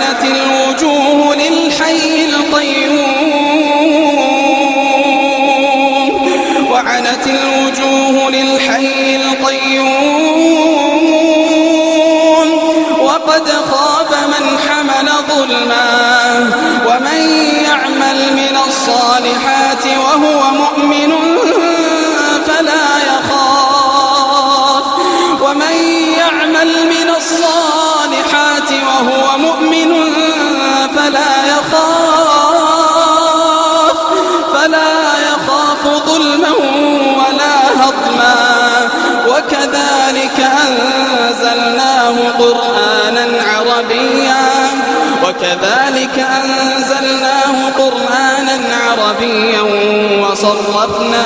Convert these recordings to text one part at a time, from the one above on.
وعنت الوجوه للحي القيوم وقد خاب من حمل ظلما ومن يعمل من الصالحات وهو مؤمن فلا يخاف ظلما ولا هضما وكذلك أنزلناه قرآنا عربيا وصرفنا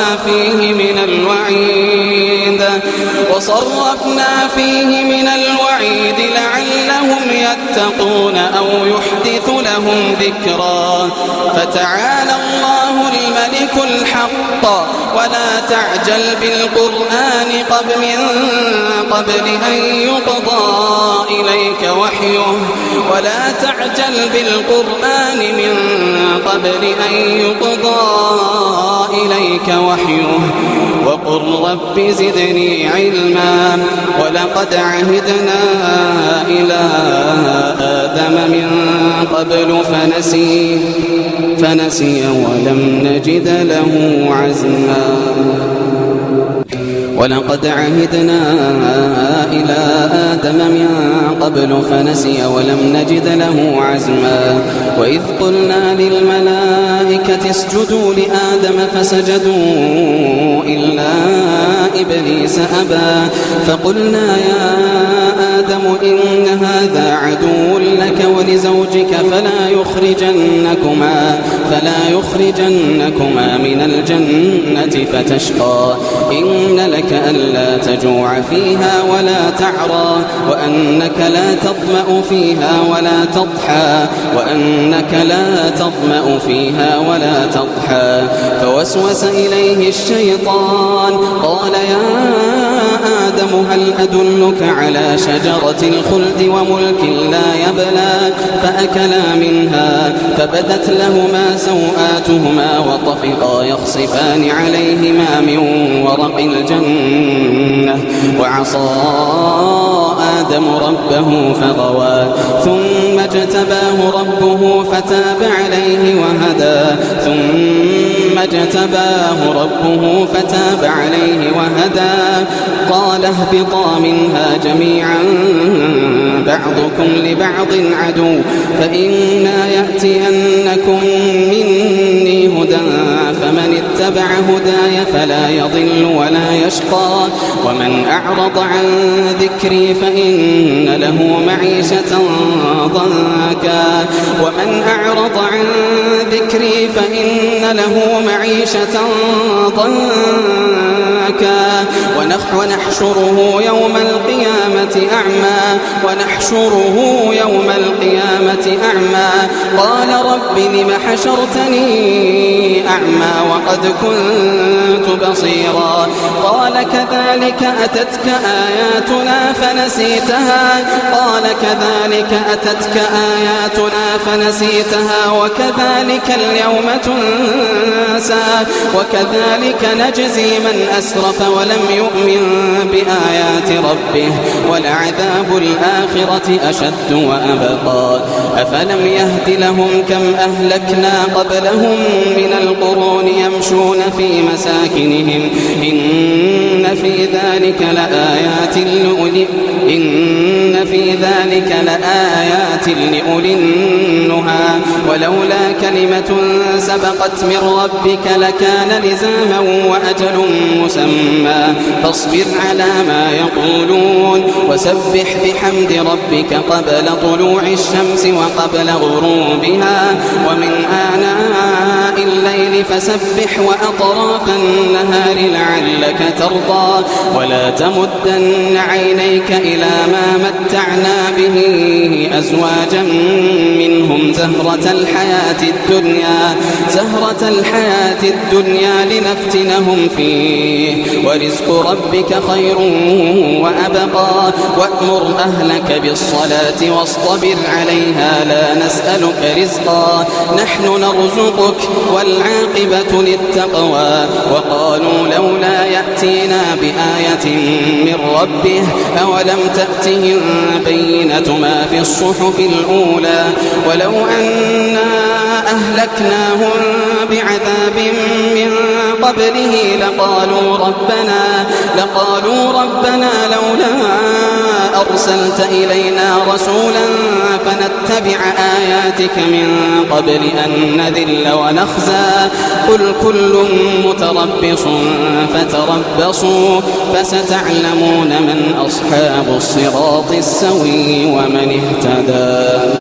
فيه من الوعيد لعلهم يتقون أو يحدث لهم ذكرا فتعالى الله الملك الحق ولا تعجل بالقرآن من قبل أن يقضى إليك وحيه وقل رب زدني علما ولقد عهدنا إلى آدم من قبل فنسي ولم نجد له عزما ولقد عهدنا إلى آدم من قبل فنسي ولم نجد له عزما وإذ قلنا للملائكة اسجدوا لآدم فسجدوا إلا إبليس أبى فقلنا يا آدم إن هذا عدو لك ولزوجك فلا يخرجنكما من الجنة فتشقى إن لك ألا تجوع فيها ولا تعرى وأنك لا تظمأ فيها ولا تضحى فوسوس إليه الشيطان قال يا آدم هل أدلك على شجرة الخلد وملك لا يبلى فأكلا منها فبدت لهما سوآتهما وطفقا يخصفان عليهما من ورق الجنة وعصى آدم ربه فغوى ثم اجتباه ربه فتاب عليه وهدى قال اهبطا منها جميعا بعضكم لبعض عدو فإما يأتينكم مني هدى فمن اتبع هداي فلا يضل ولا يشقى ومن أعرض عن ذكري فإن له معيشة ضنكا ونحشره يوم القيامة أعمى قال رب لم حشرتني أعمى وقد كنت بصيرا قال كذلك أتتك آياتنا فنسيتها وكذلك اليوم تنسى وكذلك نجزي من أسرف ولم يؤمن بآيات ربه ولعذاب الآخرة أشد وأبقى أفلم يهد لهم كم أهلكنا قبلهم من القرون يمشون في مساكنهم إن في ذلك لآيات لأولي النهى ولولا كلمة سبقت من ربك لكان لزاما وأجل مسمى فاصبر على ما يقولون وسبح بحمد ربك قبل طلوع الشمس وقبل غروبها ليلا ومن آناء الليل فسبح وأطراف النهار لعلك ترضى ولا تمدن عينيك إلى ما متعنا به أزواجا منهم زهرة الحياة الدنيا لنفتنهم فيه ورزق ربك خير وأبقى وأمر أهلك بالصلاة واصطبر عليها لا نسألك رزقا نحن نرزقك والعاقبة للتقوى وقالوا لولا يأتينا بآية من ربه أولم تأتهم بينة ما في الصحف الأولى ولو أنا أهلكناهم بعذاب من قبله لقالوا ربنا لولا أرسلت إلينا رسولا فنتبع آياتك من قبل أن نذل ونخزى قل كل متربص فتربصوا فستعلمون من أصحاب الصراط السوي ومن اهتدى.